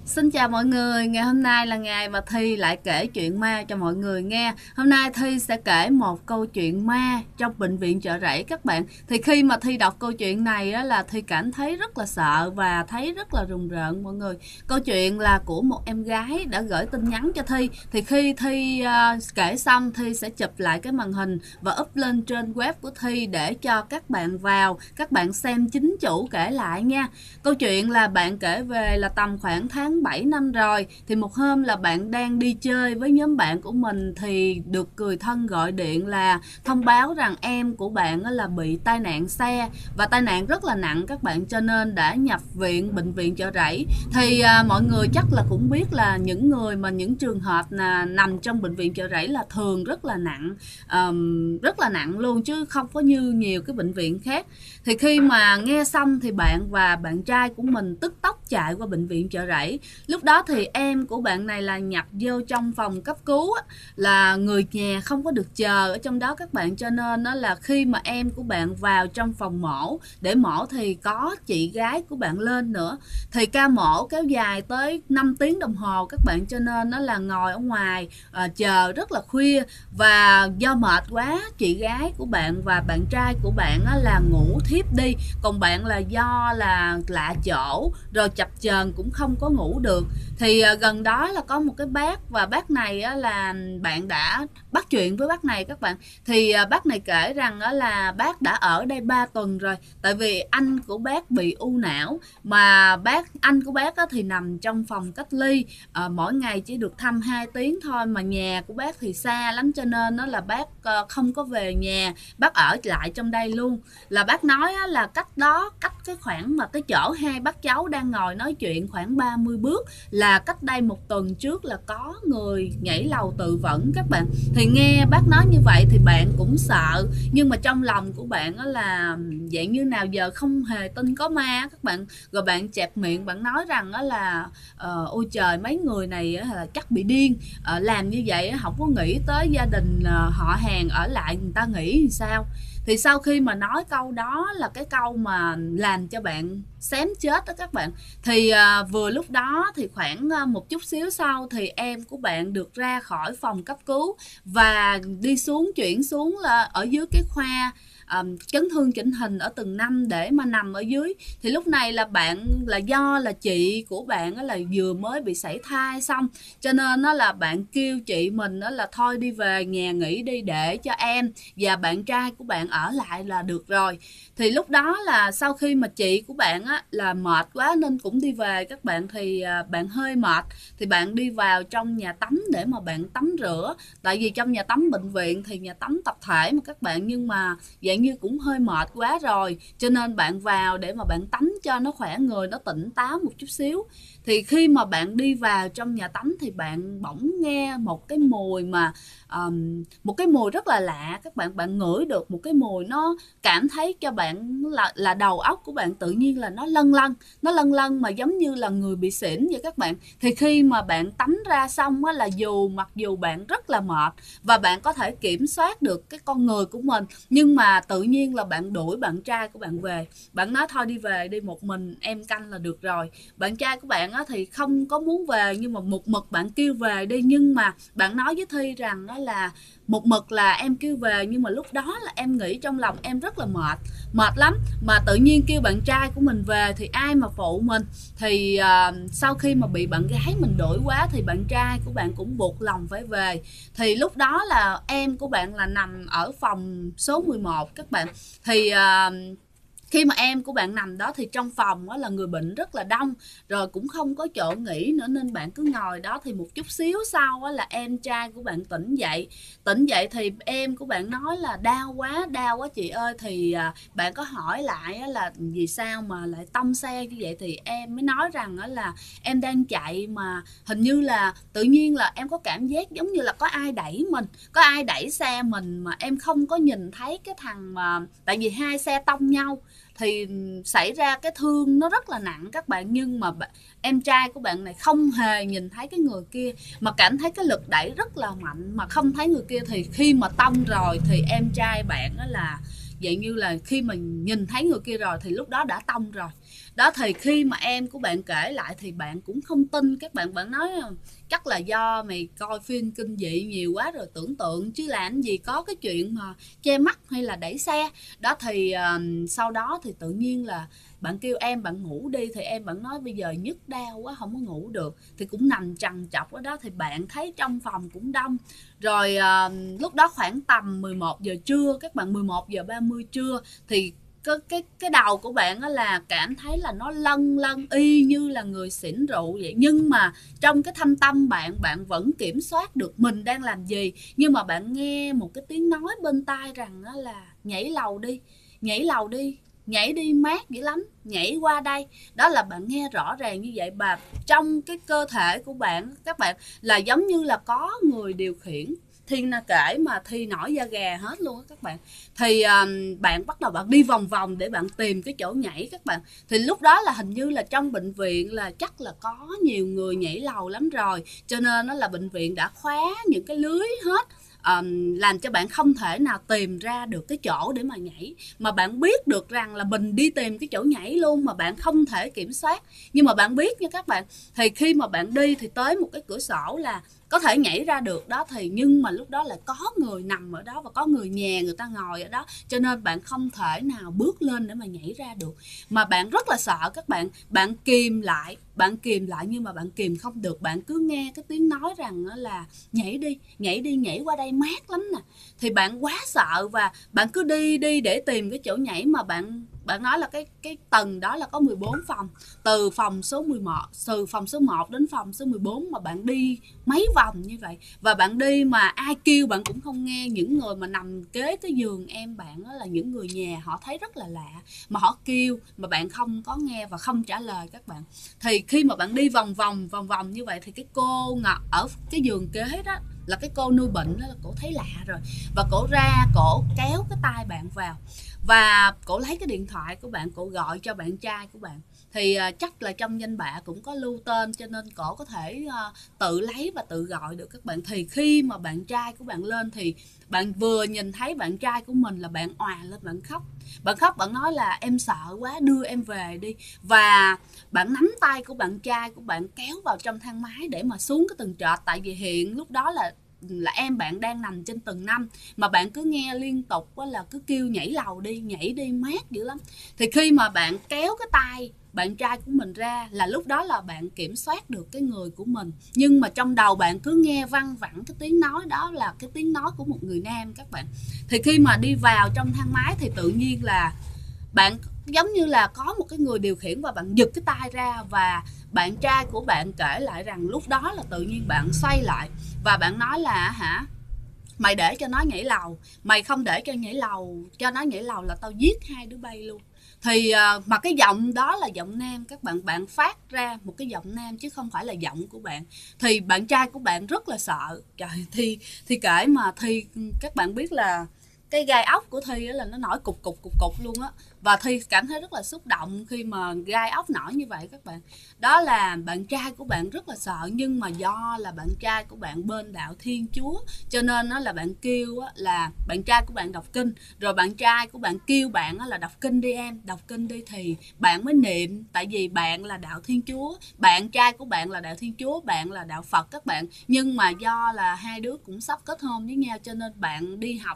Xin chào mọi người, ngày hôm nay là ngày mà Thi lại kể chuyện ma cho mọi người nghe. Hôm nay Thi sẽ kể một câu chuyện ma trong bệnh viện Chợ Rẫy các bạn. Thì khi mà Thi đọc câu chuyện này á, là Thi cảm thấy rất là sợ và thấy rất là rùng rợn mọi người. Câu chuyện là của một em gái đã gửi tin nhắn cho Thi. Thì khi Thi kể xong, Thi sẽ chụp lại cái màn hình và up lên trên web của Thi để cho các bạn vào, các bạn xem chính chủ kể lại nha. Câu chuyện là bạn kể về là tầm khoảng tháng 7 năm rồi, thì một hôm là bạn đang đi chơi với nhóm bạn của mình thì được người thân gọi điện là thông báo rằng em của bạn là bị tai nạn xe và tai nạn rất là nặng các bạn, cho nên đã nhập viện bệnh viện Chợ Rẫy. Thì mọi người chắc là cũng biết là những trường hợp là nằm trong bệnh viện Chợ Rẫy là thường rất là nặng, rất là nặng luôn chứ không có như nhiều cái bệnh viện khác. Thì khi mà nghe xong thì bạn và bạn trai của mình tức tốc chạy qua bệnh viện Chợ Rẫy. Lúc đó thì em của bạn này là nhập vô trong phòng cấp cứu á, là người nhà không có được chờ ở trong đó các bạn, cho nên đó là khi mà em của bạn vào trong phòng mổ để mổ thì có chị gái của bạn lên nữa. Thì ca mổ kéo dài tới 5 tiếng đồng hồ các bạn, cho nên nó là ngồi ở ngoài chờ rất là khuya, và do mệt quá chị gái của bạn và bạn trai của bạn là ngủ thiếp đi, còn bạn là do là lạ chỗ rồi chập chờn cũng không có ngủ được. Thì gần đó là có một cái bác, và bác này là bạn đã bắt chuyện với bác này các bạn. Thì bác này kể rằng là bác đã ở đây 3 tuần rồi, tại vì anh của bác bị u não, mà anh của bác thì nằm trong phòng cách ly, mỗi ngày chỉ được thăm 2 tiếng thôi, mà nhà của bác thì xa lắm, cho nên là bác không có về nhà, bác ở lại trong đây luôn. Là bác nói là cách cái khoảng mà cái chỗ hai bác cháu đang ngồi nói chuyện khoảng 30 bước, là cách đây 1 tuần trước là có người nhảy lầu tự vẫn các bạn. Thì nghe bác nói như vậy thì bạn cũng sợ, nhưng mà trong lòng của bạn là dạng như nào giờ không hề tin có ma các bạn. Rồi bạn chẹp miệng, bạn nói rằng là ôi trời, mấy người này là chắc bị điên, làm như vậy không có nghĩ tới gia đình họ hàng ở lại, người ta nghĩ thì sao. Thì sau khi mà nói câu đó là cái câu mà làm cho bạn xém chết đó các bạn, thì vừa lúc đó thì khoảng một chút xíu sau thì em của bạn được ra khỏi phòng cấp cứu và đi xuống, chuyển xuống là ở dưới cái khoa chấn thương chỉnh hình ở tầng 5 để mà nằm ở dưới. Thì lúc này là bạn, là do là chị của bạn là vừa mới bị sảy thai xong, cho nên nó là bạn kêu chị mình là thôi đi về nhà nghỉ đi, để cho em và bạn trai của bạn ở lại là được rồi. Thì lúc đó là sau khi mà chị của bạn là mệt quá nên cũng đi về các bạn. Thì bạn hơi mệt thì bạn đi vào trong nhà tắm để mà bạn tắm rửa, tại vì trong nhà tắm bệnh viện thì nhà tắm tập thể mà các bạn, nhưng mà dạng như cũng hơi mệt quá rồi, cho nên bạn vào để mà bạn tắm cho nó khỏe người, nó tỉnh táo một chút xíu. Thì khi mà bạn đi vào trong nhà tắm thì bạn bỗng nghe một cái mùi mà một cái mùi rất là lạ các bạn. Bạn ngửi được một cái mùi, nó cảm thấy cho bạn là đầu óc của bạn tự nhiên là nó lân lân mà giống như là người bị xỉn vậy các bạn. Thì khi mà bạn tắm ra xong là mặc dù bạn rất là mệt và bạn có thể kiểm soát được cái con người của mình, nhưng mà tự nhiên là bạn đuổi bạn trai của bạn về. Bạn nói thôi đi về đi, một mình em canh là được rồi. Bạn trai của bạn thì không có muốn về, nhưng mà một mực bạn kêu về đi. Nhưng mà bạn nói với Thi rằng là một mực là em kêu về, nhưng mà lúc đó là em nghĩ trong lòng em rất là mệt lắm, mà tự nhiên kêu bạn trai của mình về thì ai mà phụ mình. Thì sau khi mà bị bạn gái mình đuổi quá thì bạn trai của bạn cũng buộc lòng phải về. Thì lúc đó là em của bạn là nằm ở phòng số 11 các bạn. Thì khi mà em của bạn nằm đó thì trong phòng là người bệnh rất là đông, rồi cũng không có chỗ nghỉ nữa, nên bạn cứ ngồi đó. Thì một chút xíu sau là em trai của bạn tỉnh dậy thì em của bạn nói là đau quá chị ơi. Thì bạn có hỏi lại là vì sao mà lại tông xe như vậy, thì em mới nói rằng là em đang chạy mà hình như là tự nhiên là em có cảm giác giống như là có ai đẩy mình, có ai đẩy xe mình, mà em không có nhìn thấy cái thằng mà, tại vì hai xe tông nhau thì xảy ra cái thương nó rất là nặng các bạn. Nhưng mà em trai của bạn này không hề nhìn thấy cái người kia, mà cảm thấy cái lực đẩy rất là mạnh mà không thấy người kia. Thì khi mà tông rồi thì em trai bạn là dạng như là khi mà nhìn thấy người kia rồi thì lúc đó đã tông rồi. Đó thì khi mà em của bạn kể lại thì bạn cũng không tin các bạn. Bạn nói chắc là do mày coi phim kinh dị nhiều quá rồi tưởng tượng, chứ làm gì có cái chuyện mà che mắt hay là đẩy xe. Đó thì sau đó thì tự nhiên là bạn kêu em bạn ngủ đi, thì em bạn nói bây giờ nhức đau quá không có ngủ được, thì cũng nằm trằn trọc ở đó. Thì bạn thấy trong phòng cũng đông rồi. Lúc đó khoảng tầm 11 giờ trưa các bạn, 11 giờ 30 trưa, thì cái đầu của bạn đó là cảm thấy là nó lân lân y như là người xỉn rượu vậy. Nhưng mà trong cái thâm tâm bạn vẫn kiểm soát được mình đang làm gì. Nhưng mà bạn nghe một cái tiếng nói bên tai rằng đó là nhảy lầu đi, nhảy lầu đi, nhảy đi mát dữ lắm, nhảy qua đây. Đó là bạn nghe rõ ràng như vậy. Và trong cái cơ thể của bạn các bạn là giống như là có người điều khiển. Thi kể mà Thi nổi da gà hết luôn á các bạn. Thì bạn bắt đầu bạn đi vòng vòng để bạn tìm cái chỗ nhảy các bạn. Thì lúc đó là hình như là trong bệnh viện là chắc là có nhiều người nhảy lầu lắm rồi, cho nên nó là bệnh viện đã khóa những cái lưới hết, làm cho bạn không thể nào tìm ra được cái chỗ để mà nhảy. Mà bạn biết được rằng là mình đi tìm cái chỗ nhảy luôn mà bạn không thể kiểm soát. Nhưng mà bạn biết nha các bạn, thì khi mà bạn đi thì tới một cái cửa sổ là có thể nhảy ra được đó. Thì nhưng mà lúc đó lại có người nằm ở đó và có người nhà người ta ngồi ở đó, cho nên bạn không thể nào bước lên để mà nhảy ra được. Mà bạn rất là sợ các bạn. Bạn kìm lại nhưng mà bạn kìm không được. Bạn cứ nghe cái tiếng nói rằng là nhảy đi, nhảy đi, nhảy qua đây mát lắm nè. Thì bạn quá sợ và bạn cứ đi để tìm cái chỗ nhảy. Mà bạn nói là cái tầng đó là có 14 phòng, từ phòng số 11, từ phòng số 1 đến phòng số 14 mà bạn đi mấy vòng như vậy. Và bạn đi mà ai kêu bạn cũng không nghe. Những người mà nằm kế cái giường em bạn đó là những người nhà, họ thấy rất là lạ mà họ kêu mà bạn không có nghe và không trả lời các bạn. Thì khi mà bạn đi vòng vòng như vậy thì cái cô ngồi ở cái giường kế đó là cái cô nuôi bệnh đó, là cổ thấy lạ rồi và cổ ra, cổ kéo cái tay bạn vào và cổ lấy cái điện thoại của bạn, cổ gọi cho bạn trai của bạn. Thì chắc là trong danh bạ cũng có lưu tên, cho nên cổ có thể tự lấy và tự gọi được các bạn. Thì khi mà bạn trai của bạn lên thì bạn vừa nhìn thấy bạn trai của mình là bạn òa lên, bạn khóc. Bạn nói là em sợ quá, đưa em về đi. Và bạn nắm tay của bạn trai của bạn kéo vào trong thang máy để mà xuống cái tầng trệt. Tại vì hiện lúc đó là em bạn đang nằm trên tầng 5 mà bạn cứ nghe liên tục là cứ kêu nhảy lầu đi, nhảy đi mát dữ lắm. Thì khi mà bạn kéo cái tay bạn trai của mình ra là lúc đó là bạn kiểm soát được cái người của mình. Nhưng mà trong đầu bạn cứ nghe văng vẳng cái tiếng nói đó là cái tiếng nói của một người nam các bạn. Thì khi mà đi vào trong thang máy thì tự nhiên là bạn giống như là có một cái người điều khiển và bạn giật cái tay ra. Và bạn trai của bạn kể lại rằng lúc đó là tự nhiên bạn xoay lại và bạn nói là mày để cho nó nhảy lầu, mày không để cho nó nhảy lầu là tao giết hai đứa bay luôn. Thì mà cái giọng đó là giọng nam các bạn, bạn phát ra một cái giọng nam chứ không phải là giọng của bạn. Thì bạn trai của bạn rất là sợ. Trời, Thi kể mà Thi các bạn biết là cái gai ốc của Thi là nó nổi cục luôn á. Và Thi cảm thấy rất là xúc động khi mà gai ốc nổi như vậy các bạn. Đó là bạn trai của bạn rất là sợ, nhưng mà do là bạn trai của bạn bên đạo Thiên Chúa cho nên nó là bạn kêu là bạn trai của bạn đọc kinh, rồi bạn trai của bạn kêu bạn là đọc kinh đi em, đọc kinh đi thì bạn mới niệm. Tại vì bạn là đạo Thiên Chúa, bạn trai của bạn là đạo Thiên Chúa, bạn là đạo Phật các bạn. Nhưng mà do là hai đứa cũng sắp kết hôn với nhau cho nên bạn đi học.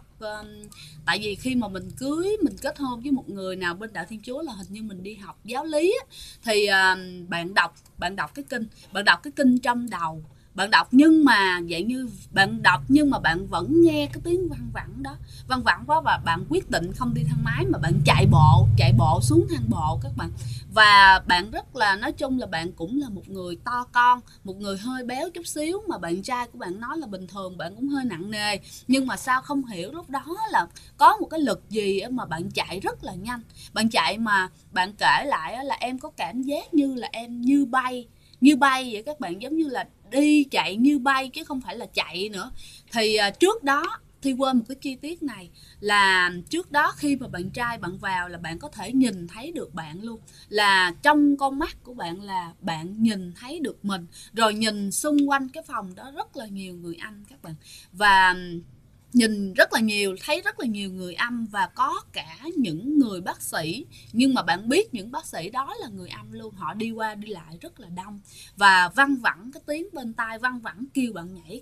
Tại vì khi mà mình kết hôn với một người nào bên đạo Thiên Chúa là hình như mình đi học giáo lý á. Thì bạn đọc cái kinh trong đầu bạn đọc, nhưng mà vậy như bạn đọc nhưng mà bạn vẫn nghe cái tiếng văng vẳng quá và bạn quyết định không đi thang máy mà bạn chạy bộ xuống thang bộ các bạn. Và bạn rất là, nói chung là bạn cũng là một người to con, một người hơi béo chút xíu, mà bạn trai của bạn nói là bình thường bạn cũng hơi nặng nề, nhưng mà sao không hiểu lúc đó là có một cái lực gì mà bạn chạy rất là nhanh. Bạn chạy mà bạn kể lại là em có cảm giác như là em như bay vậy các bạn, giống như là đi chạy như bay chứ không phải là chạy nữa. Thì trước đó Thi quên một cái chi tiết này là trước đó khi mà bạn trai bạn vào là bạn có thể nhìn thấy được bạn luôn, là trong con mắt của bạn là bạn nhìn thấy được mình, rồi nhìn xung quanh cái phòng đó rất là nhiều người anh các bạn. Và nhìn rất là nhiều, thấy rất là nhiều người âm và có cả những người bác sĩ, nhưng mà bạn biết những bác sĩ đó là người âm luôn, họ đi qua đi lại rất là đông và văng vẳng cái tiếng bên tai, văng vẳng kêu bạn nhảy,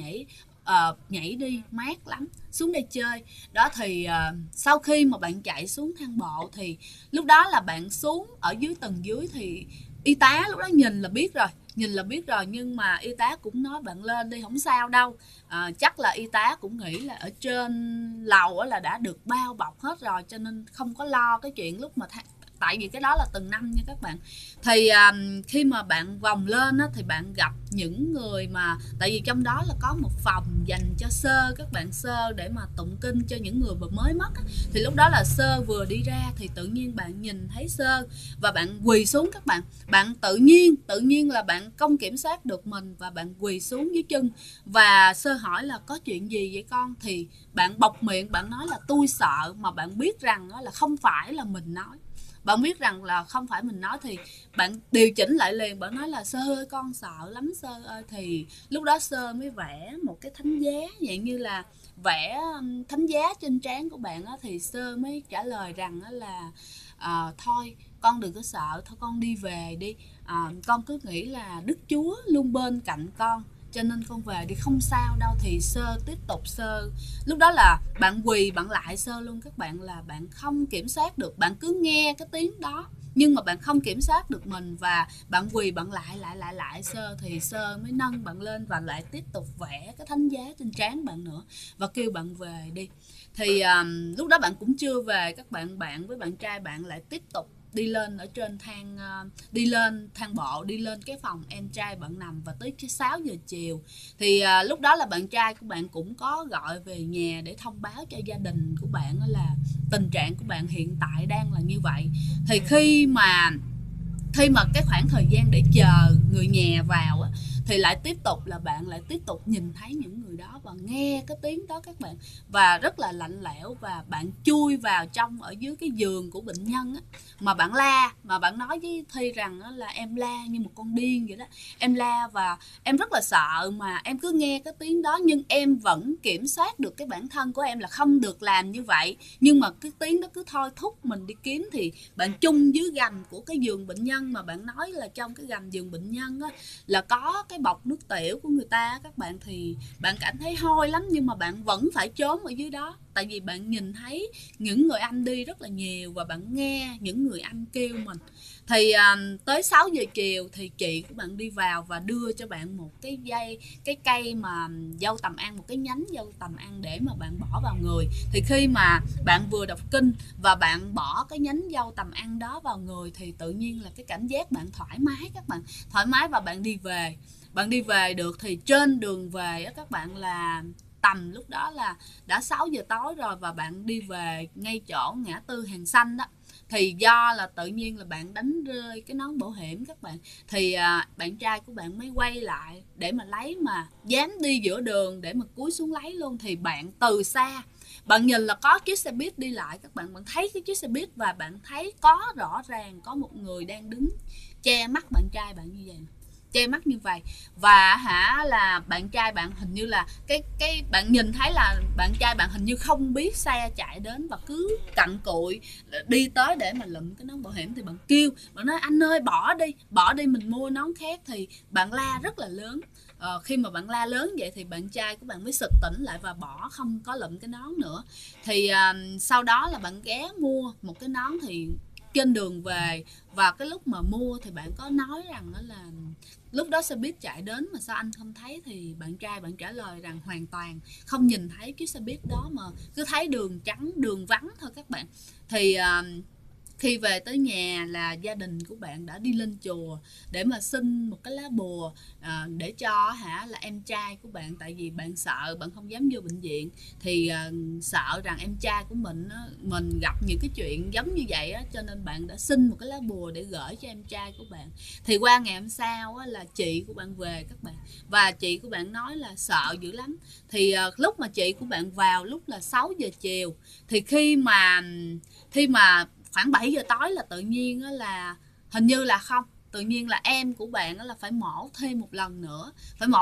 nhảy đi, mát lắm, xuống đây chơi đó. Thì sau khi mà bạn chạy xuống thang bộ thì lúc đó là bạn xuống ở dưới tầng dưới thì y tá lúc đó nhìn là biết rồi, nhưng mà y tá cũng nói bạn lên đi, không sao đâu. Chắc là y tá cũng nghĩ là ở trên lầu là đã được bao bọc hết rồi, cho nên không có lo cái chuyện lúc mà tại vì cái đó là tầng 5 nha các bạn. Thì khi mà bạn vòng lên á, thì bạn gặp những người mà tại vì trong đó là có một phòng dành cho sơ, các bạn sơ để mà tụng kinh cho những người mà mới mất á. Thì lúc đó là sơ vừa đi ra thì tự nhiên bạn nhìn thấy sơ và bạn quỳ xuống các bạn. Bạn tự nhiên là bạn không kiểm soát được mình và bạn quỳ xuống dưới chân, và sơ hỏi là có chuyện gì vậy con, thì bạn bộc miệng bạn nói là tôi sợ, mà bạn biết rằng là không phải là mình nói. Bạn biết rằng là không phải mình nói thì bạn điều chỉnh lại liền, bạn nói là sơ ơi con sợ lắm sơ ơi. Thì lúc đó sơ mới vẽ một cái thánh giá, dạng như là vẽ thánh giá trên trán của bạn á. Thì sơ mới trả lời rằng là thôi con đừng có sợ, thôi con đi về đi, con cứ nghĩ là Đức Chúa luôn bên cạnh con cho nên con về đi, không sao đâu. Thì sơ tiếp tục, sơ lúc đó là bạn quỳ bạn lại sơ luôn các bạn, là bạn không kiểm soát được, bạn cứ nghe cái tiếng đó nhưng mà bạn không kiểm soát được mình và bạn quỳ bạn lại sơ. Thì sơ mới nâng bạn lên và lại tiếp tục vẽ cái thánh giá trên trán bạn nữa và kêu bạn về đi. Thì lúc đó bạn cũng chưa về các bạn, bạn với bạn trai bạn lại tiếp tục đi lên ở trên thang, đi lên thang bộ, đi lên cái phòng em trai bạn nằm, và tới 6 giờ chiều thì lúc đó là bạn trai của bạn cũng có gọi về nhà để thông báo cho gia đình của bạn là tình trạng của bạn hiện tại đang là như vậy. Thì khi mà cái khoảng thời gian để chờ người nhà vào á, thì lại tiếp tục là bạn lại tiếp tục nhìn thấy những người đó và nghe cái tiếng đó các bạn, và rất là lạnh lẽo. Và bạn chui vào trong ở dưới cái giường của bệnh nhân á, mà bạn la, mà bạn nói với Thi rằng á, là em la như một con điên vậy đó, em la và em rất là sợ, mà em cứ nghe cái tiếng đó nhưng em vẫn kiểm soát được cái bản thân của em là không được làm như vậy, nhưng mà cái tiếng đó cứ thôi thúc mình đi kiếm. Thì bạn chung dưới gầm của cái giường bệnh nhân, mà bạn nói là trong cái gầm giường bệnh nhân á, là có cái bọc nước tiểu của người ta các bạn. Thì bạn cảm thấy hôi lắm nhưng mà bạn vẫn phải trốn ở dưới đó, tại vì bạn nhìn thấy những người anh đi rất là nhiều và bạn nghe những người anh kêu mình. Thì tới 6 giờ chiều thì chị của bạn đi vào và đưa cho bạn một cái cây mà dâu tằm ăn, một cái nhánh dâu tằm ăn để mà bạn bỏ vào người. Thì khi mà bạn vừa đọc kinh và bạn bỏ cái nhánh dâu tằm ăn đó vào người thì tự nhiên là cái cảm giác bạn thoải mái các bạn, thoải mái và bạn đi về. Bạn đi về được thì trên đường về á các bạn là tầm lúc đó là đã 6 giờ tối rồi, và bạn đi về ngay chỗ ngã tư Hàng Xanh đó. Thì do là tự nhiên là bạn đánh rơi cái nón bảo hiểm các bạn, thì bạn trai của bạn mới quay lại để mà lấy, mà dám đi giữa đường để mà cúi xuống lấy luôn. Thì bạn từ xa bạn nhìn là có chiếc xe buýt đi lại các bạn, bạn thấy cái chiếc xe buýt và bạn thấy có rõ ràng có một người đang đứng che mắt bạn trai bạn như vậy, che mắt như vậy. Và là bạn trai bạn hình như là cái bạn nhìn thấy là bạn trai bạn hình như không biết xe chạy đến và cứ cặn cụi đi tới để mà lụm cái nón bảo hiểm. Thì bạn kêu, bạn nói anh ơi bỏ đi mình mua nón khác. Thì bạn la rất là lớn. Khi mà bạn la lớn vậy thì bạn trai của bạn mới sực tỉnh lại và bỏ, không có lụm cái nón nữa. Thì sau đó là bạn ghé mua một cái nón. Thì trên đường về và cái lúc mà mua thì bạn có nói rằng đó là lúc đó xe buýt chạy đến mà sao anh không thấy. Thì bạn trai bạn trả lời rằng hoàn toàn không nhìn thấy chiếc xe buýt đó, mà cứ thấy đường trắng, đường vắng thôi các bạn. Thì khi về tới nhà là gia đình của bạn đã đi lên chùa để mà xin một cái lá bùa để cho là em trai của bạn, tại vì bạn sợ, bạn không dám vô bệnh viện, thì sợ rằng em trai của mình gặp những cái chuyện giống như vậy á, cho nên bạn đã xin một cái lá bùa để gửi cho em trai của bạn. Thì qua ngày hôm sau á, là chị của bạn về các bạn, và chị của bạn nói là sợ dữ lắm. Thì lúc mà chị của bạn vào lúc là 6 giờ chiều, thì khi mà khoảng 7 giờ tối là tự nhiên là hình như là tự nhiên là em của bạn là phải mổ thêm một lần nữa,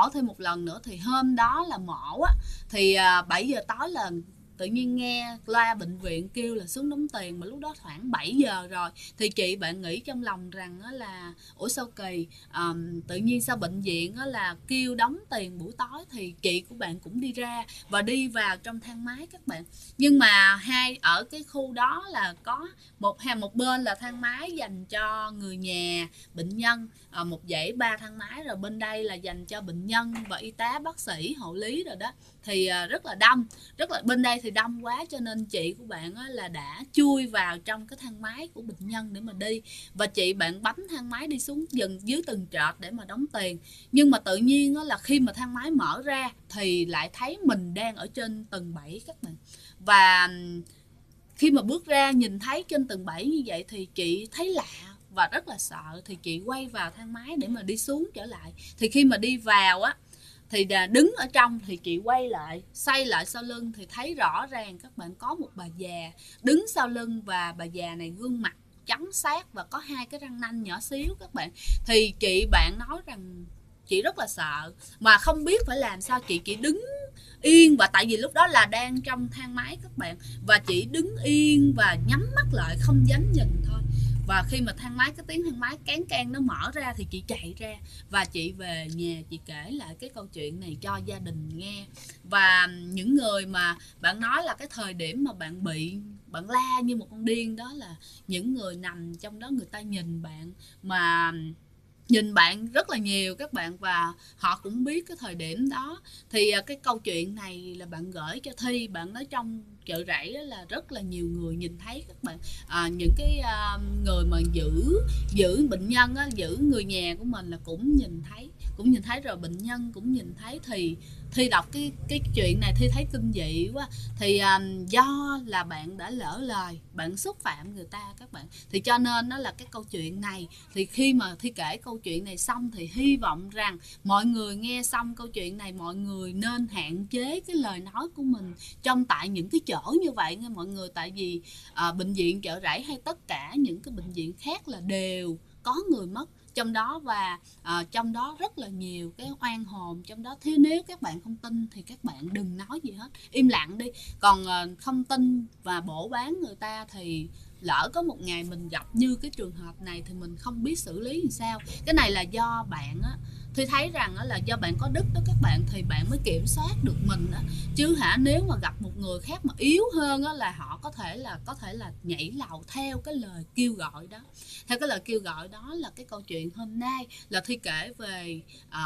thì hôm đó là mổ á, thì 7 giờ tối là tự nhiên nghe loa bệnh viện kêu là xuống đóng tiền, mà lúc đó khoảng 7 giờ rồi. Thì chị bạn nghĩ trong lòng rằng là ủa sao kỳ, tự nhiên sao bệnh viện là kêu đóng tiền buổi tối. Thì chị của bạn cũng đi ra và đi vào trong thang máy các bạn. Nhưng mà ở cái khu đó là có một bên là thang máy dành cho người nhà bệnh nhân, một dãy 3 thang máy, rồi bên đây là dành cho bệnh nhân và y tá bác sĩ hộ lý rồi đó. Thì rất là đông, bên đây thì đông quá, cho nên chị của bạn là đã chui vào trong cái thang máy của bệnh nhân để mà đi, và chị bạn bấm thang máy đi xuống dần dưới từng trệt để mà đóng tiền. Nhưng mà tự nhiên là khi mà thang máy mở ra thì lại thấy mình đang ở trên tầng 7 các bạn. Và khi mà bước ra nhìn thấy trên tầng 7 như vậy thì chị thấy lạ và rất là sợ, thì chị quay vào thang máy để mà đi xuống trở lại. Thì khi mà đi vào á thì đứng ở trong thì chị quay lại, xoay lại sau lưng thì thấy rõ ràng các bạn có một bà già đứng sau lưng, và bà già này gương mặt trắng sát và có 2 cái răng nanh nhỏ xíu các bạn. Thì chị bạn nói rằng chị rất là sợ mà không biết phải làm sao, chị chỉ đứng yên, và tại vì lúc đó là đang trong thang máy các bạn, và chị đứng yên và nhắm mắt lại không dám nhìn thôi. Và khi mà cái tiếng thang máy cán can nó mở ra thì chị chạy ra, và chị về nhà chị kể lại cái câu chuyện này cho gia đình nghe. Và những người mà bạn nói là cái thời điểm mà bạn la như một con điên đó là những người nằm trong đó, người ta nhìn bạn mà nhìn bạn rất là nhiều các bạn, và họ cũng biết cái thời điểm đó. Thì cái câu chuyện này là bạn gửi cho Thi, bạn nói trong chợ rẫy là rất là nhiều người nhìn thấy các bạn. Những cái người mà giữ bệnh nhân á, giữ người nhà của mình là cũng nhìn thấy rồi bệnh nhân cũng nhìn thấy. Thì Thi đọc cái chuyện này Thi thấy kinh dị quá. Thì do là bạn đã lỡ lời, bạn xúc phạm người ta các bạn, thì cho nên đó là cái câu chuyện này. Thì khi mà Thi kể câu chuyện này xong thì hy vọng rằng mọi người nghe xong câu chuyện này, mọi người nên hạn chế cái lời nói của mình trong tại những cái chỗ như vậy nha mọi người. Tại vì bệnh viện Chợ Rẫy hay tất cả những cái bệnh viện khác là đều có người mất trong đó, và trong đó rất là nhiều cái oan hồn trong đó. Thế nếu các bạn không tin thì các bạn đừng nói gì hết, im lặng đi. Còn không tin và bổ bán người ta thì lỡ có một ngày mình gặp như cái trường hợp này thì mình không biết xử lý làm sao. Cái này là do bạn á, Tôi thấy rằng là do bạn có đức đó các bạn, thì bạn mới kiểm soát được mình đó. Chứ nếu mà gặp một người khác mà yếu hơn là họ có thể là nhảy lầu theo cái lời kêu gọi đó. Theo cái lời kêu gọi đó là cái câu chuyện hôm nay là Thi kể về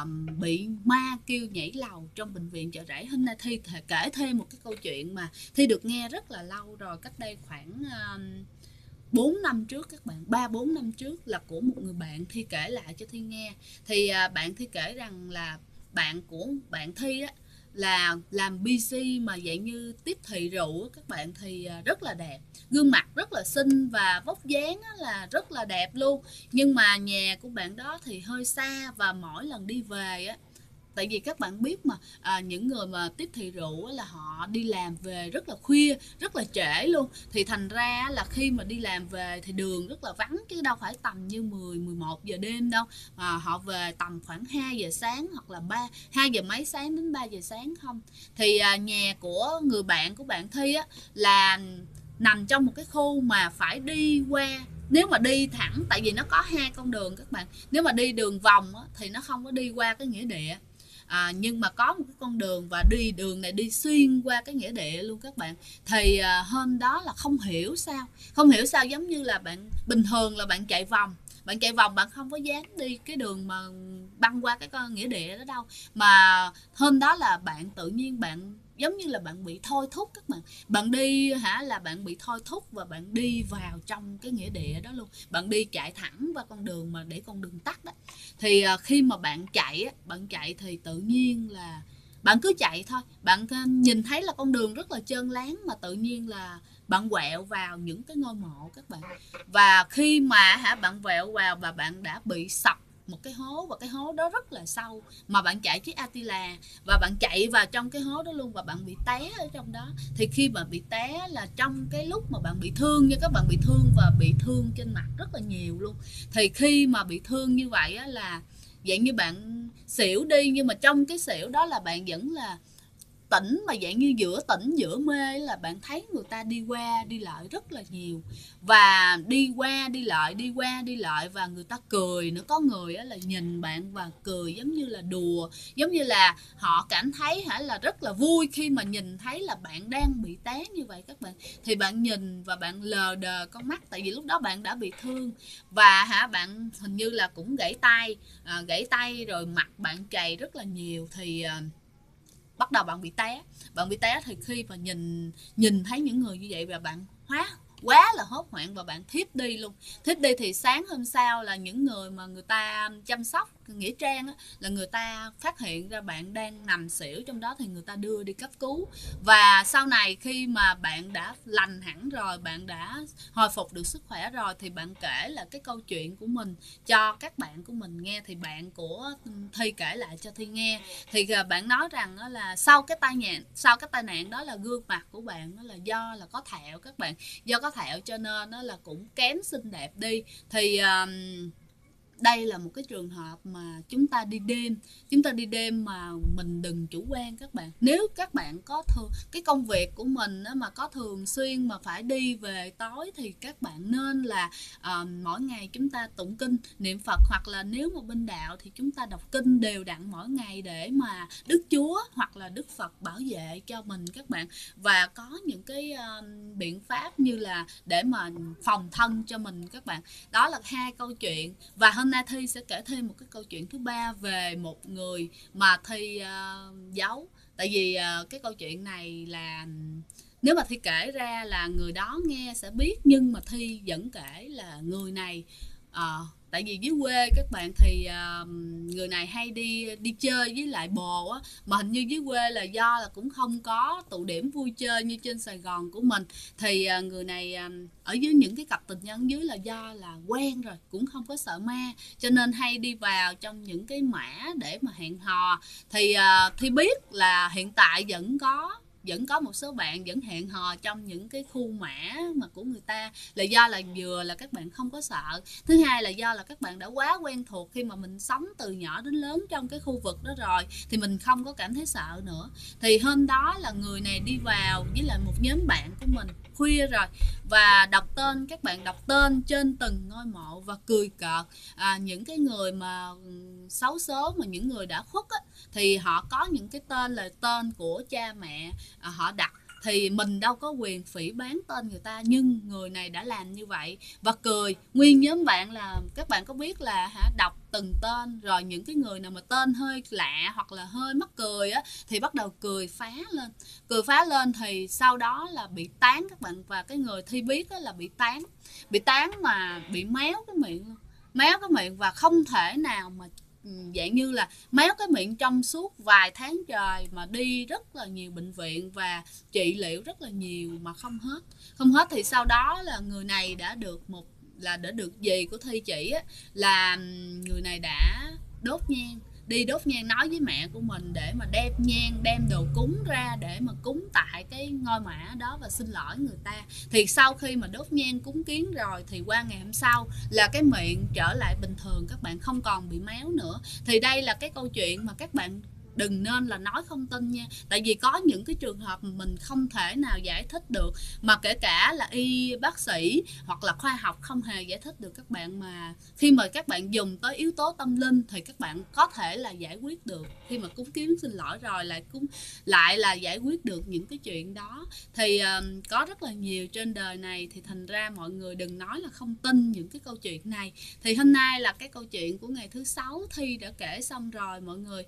bị ma kêu nhảy lầu trong bệnh viện Chợ Rẫy. Hôm nay Thi kể thêm một cái câu chuyện mà Thi được nghe rất là lâu rồi, cách đây khoảng 4 năm trước các bạn, 3-4 năm trước, là của một người bạn Thi kể lại cho Thi nghe. Thì bạn Thi kể rằng là bạn của bạn Thi á, là làm BC mà dạng như tiếp thị rượu các bạn, thì rất là đẹp, gương mặt rất là xinh và vóc dáng là rất là đẹp luôn. Nhưng mà nhà của bạn đó thì hơi xa, và mỗi lần đi về á, tại vì các bạn biết mà những người mà tiếp thị rượu là họ đi làm về rất là khuya, rất là trễ luôn. Thì thành ra là khi mà đi làm về thì đường rất là vắng, chứ đâu phải tầm như 10-11 giờ đêm đâu, mà họ về tầm khoảng 2 giờ sáng hoặc là 2 giờ mấy sáng đến 3 giờ sáng không. Thì nhà của người bạn của bạn Thi á, là nằm trong một cái khu mà phải đi qua. Nếu mà đi thẳng, tại vì nó có 2 con đường các bạn, nếu mà đi đường vòng á, thì nó không có đi qua cái nghĩa địa. Nhưng mà có một cái con đường, và đường này đi xuyên qua cái nghĩa địa luôn các bạn. Thì hôm đó là không hiểu sao giống như là bạn bình thường là bạn chạy vòng, bạn không có dám đi cái đường mà băng qua cái con nghĩa địa đó đâu. Mà hôm đó là bạn tự nhiên bạn giống như là bạn bị thôi thúc các bạn đi là bạn bị thôi thúc, và bạn đi vào trong cái nghĩa địa đó luôn. Bạn đi chạy thẳng qua con đường mà để con đường tắt đó. Thì khi mà bạn chạy thì tự nhiên là bạn cứ chạy thôi, bạn nhìn thấy là con đường rất là trơn láng, mà tự nhiên là bạn quẹo vào những cái ngôi mộ các bạn. Và khi mà bạn quẹo vào và bạn đã bị sập một cái hố, và cái hố đó rất là sâu, mà bạn chạy chiếc Attila và bạn chạy vào trong cái hố đó luôn, và bạn bị té ở trong đó. Thì khi mà bị té là trong cái lúc mà bạn bị thương nha, các bạn bị thương và bị thương trên mặt rất là nhiều luôn. Thì khi mà bị thương như vậy á, là dạng như bạn xỉu đi, nhưng mà trong cái xỉu đó là bạn vẫn là tỉnh, mà dạng như giữa tỉnh giữa mê, là bạn thấy người ta đi qua đi lại rất là nhiều, và đi qua đi lại, đi qua đi lại, và người ta cười nữa. Có người là nhìn bạn và cười giống như là đùa, giống như là họ cảm thấy là rất là vui khi mà nhìn thấy là bạn đang bị té như vậy các bạn. Thì bạn nhìn và bạn lờ đờ con mắt, tại vì lúc đó bạn đã bị thương, và bạn hình như là cũng gãy tay rồi mặt bạn chày rất là nhiều. Thì bắt đầu bạn bị té. Thì khi mà nhìn thấy những người như vậy, và bạn quá là hốt hoảng, và bạn thiếp đi luôn. Thiếp đi thì sáng hôm sau là những người mà người ta chăm sóc nghĩa trang á, là người ta phát hiện ra bạn đang nằm xỉu trong đó, thì người ta đưa đi cấp cứu. Và sau này khi mà bạn đã lành hẳn rồi, bạn đã hồi phục được sức khỏe rồi, thì bạn kể là cái câu chuyện của mình cho các bạn của mình nghe. Thì bạn của Thi kể lại cho Thi nghe, thì bạn nói rằng là sau cái tai nạn đó là gương mặt của bạn đó là do là có thẹo các bạn, do có thẹo cho nên nó là cũng kém xinh đẹp đi. Thì đây là một cái trường hợp mà chúng ta đi đêm mà mình đừng chủ quan các bạn. Nếu các bạn có cái công việc của mình mà có thường xuyên mà phải đi về tối, thì các bạn nên là mỗi ngày chúng ta tụng kinh niệm Phật, hoặc là nếu mà bên đạo thì chúng ta đọc kinh đều đặn mỗi ngày, để mà Đức Chúa hoặc là Đức Phật bảo vệ cho mình các bạn. Và có những cái biện pháp như là để mà phòng thân cho mình các bạn. Đó là 2 câu chuyện. Và hôm nay Thi sẽ kể thêm một cái câu chuyện thứ 3 về một người mà Thi giấu. Tại vì cái câu chuyện này là nếu mà Thi kể ra là người đó nghe sẽ biết, nhưng mà Thi vẫn kể là người này tại vì dưới quê các bạn thì người này hay đi chơi với lại bồ á, mà hình như dưới quê là do là cũng không có tụ điểm vui chơi như trên Sài Gòn của mình. Thì người này ở dưới những cái cặp tình nhân dưới là do là quen rồi, cũng không có sợ ma, cho nên hay đi vào trong những cái mã để mà hẹn hò. Thì biết là hiện tại vẫn có một số bạn vẫn hẹn hò trong những cái khu mã mà của người ta, là do là vừa là các bạn không có sợ, thứ hai là do là các bạn đã quá quen thuộc khi mà mình sống từ nhỏ đến lớn trong cái khu vực đó rồi, thì mình không có cảm thấy sợ nữa. Thì hôm đó là người này đi vào với lại một nhóm bạn của mình khuya rồi, và các bạn đọc tên trên từng ngôi mộ và cười cợt những cái người mà xấu số, mà những người đã khuất á, thì họ có những cái tên là tên của cha mẹ họ đặt. Thì mình đâu có quyền phỉ báng tên người ta, nhưng người này đã làm như vậy và cười. Nguyên nhóm bạn là các bạn có biết là đọc từng tên, rồi những cái người nào mà tên hơi lạ hoặc là hơi mắc cười á, thì bắt đầu cười phá lên. Thì sau đó là bị tán các bạn. Và cái người Thi biết là bị tán mà bị méo cái miệng và không thể nào mà dạng như là méo cái miệng trong suốt vài tháng trời, mà đi rất là nhiều bệnh viện và trị liệu rất là nhiều mà không hết. Thì sau đó là người này đã được dì của Thi chỉ á, là người này đã đốt nhang, nói với mẹ của mình để mà đem nhang đem đồ cúng ra để mà cúng tại cái ngôi mã đó và xin lỗi người ta. Thì sau khi mà đốt nhang cúng kiến rồi, thì qua ngày hôm sau là cái miệng trở lại bình thường, các bạn không còn bị méo nữa. Thì đây là cái câu chuyện mà các bạn đừng nên là nói không tin nha. Tại vì có những cái trường hợp mình không thể nào giải thích được, mà kể cả là y bác sĩ hoặc là khoa học không hề giải thích được các bạn. Mà khi mà các bạn dùng tới yếu tố tâm linh thì các bạn có thể là giải quyết được. Khi mà cúng kiến xin lỗi rồi lại là giải quyết được những cái chuyện đó. Thì có rất là nhiều trên đời này, thì thành ra mọi người đừng nói là không tin những cái câu chuyện này. Thì hôm nay là cái câu chuyện của ngày thứ 6 Thi đã kể xong rồi mọi người.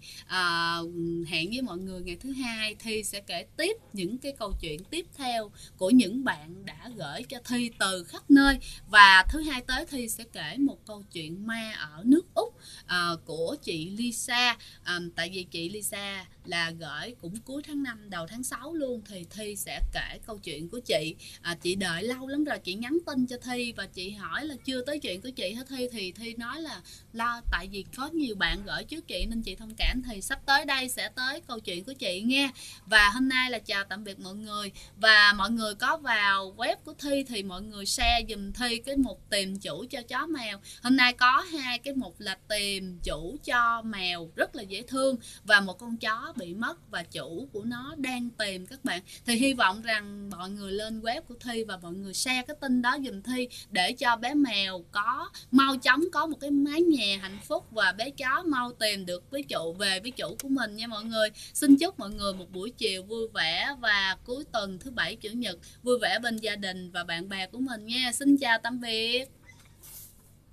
Hẹn với mọi người ngày thứ 2 Thi sẽ kể tiếp những cái câu chuyện tiếp theo của những bạn đã gửi cho Thi từ khắp nơi. Và thứ 2 tới Thi sẽ kể một câu chuyện ma ở nước Úc. của chị Lisa. Tại vì chị Lisa là gửi cũng cuối tháng 5 đầu tháng 6 luôn, thì Thi sẽ kể câu chuyện của chị. Chị đợi lâu lắm rồi, chị nhắn tin cho Thi và chị hỏi là chưa tới chuyện của chị hả Thi, thì Thi nói là lo tại vì có nhiều bạn gửi trước chị nên chị thông cảm, thì sắp tới đây sẽ tới câu chuyện của chị nghe. Và hôm nay là chào tạm biệt mọi người, và mọi người có vào web của Thi thì mọi người share dùm Thi cái mục tìm chủ cho chó mèo. Hôm nay có hai cái mục là tìm chủ cho mèo rất là dễ thương, và một con chó bị mất và chủ của nó đang tìm các bạn. Thì hy vọng rằng mọi người lên web của Thi và mọi người share cái tin đó dùm Thi để cho bé mèo có mau chóng có một cái mái nhà hạnh phúc, và bé chó mau tìm được với chủ, về với chủ của mình nha mọi người. Xin chúc mọi người một buổi chiều vui vẻ và cuối tuần thứ bảy chủ nhật vui vẻ bên gia đình và bạn bè của mình nha. Xin chào tạm biệt.